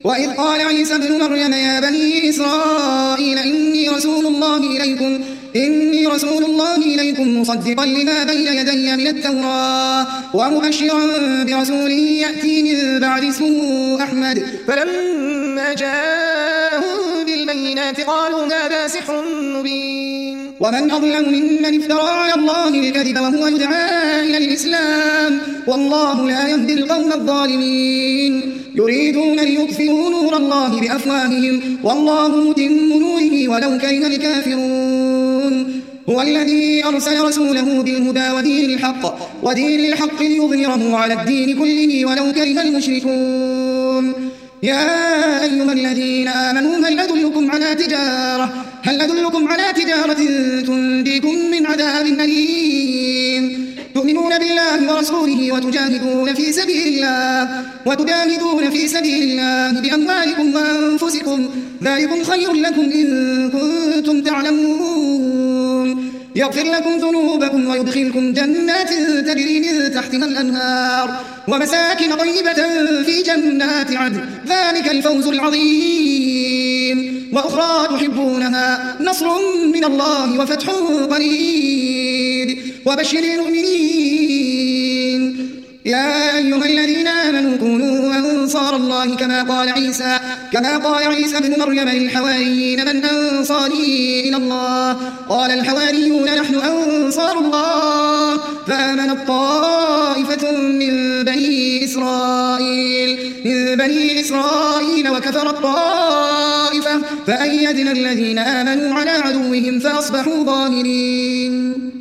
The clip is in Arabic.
وإذ قال عيسى ابن مريم يا بني إسرائيل إني رسول الله إليكم مصدقا لما بين يدي من التوراة ومبشرا برسول يأتي من بعد اسمه أحمد. فلما جاءهم بالبينات قالوا هذا سحر مبين. ومن أظلم ممن افترى على الله الكذب وهو يدعى إلى الإسلام والله لا يهدي القوم الظالمين. يريدون ليطفئوا نور الله بأفواههم والله متم نوره ولو كره الكافرون. هو الذي أرسل رسوله بالهدى ودين الحق ليظهره على الدين كله ولو كره المشركون. يا أيها الذين آمنوا هل أدلكم على تجارة تنجيكم من عذاب أليم تؤمنون بالله ورسوله وتجاهدون في سبيل الله بأموالكم وأنفسكم ذلكم خير لكم إن كنتم تعلمون. يغفر لكم ذنوبكم ويدخلكم جنات تجري من تحتها الأنهار ومساكن طيبة في جنات عدن ذلك الفوز العظيم. وأخرى تحبونها نصر من الله وفتح قريب وبشر المؤمنين. يا أيها الذين آمنوا كونوا أنصار الله كما قال عيسى ابن مريم للحواريين من أنصاري إلى الله قال الحواريون نحن أنصار الله فآمنت طائفة من بني إسرائيل وكفرت طائفة فأيدنا الذين آمنوا على عدوهم فأصبحوا ظاهرين.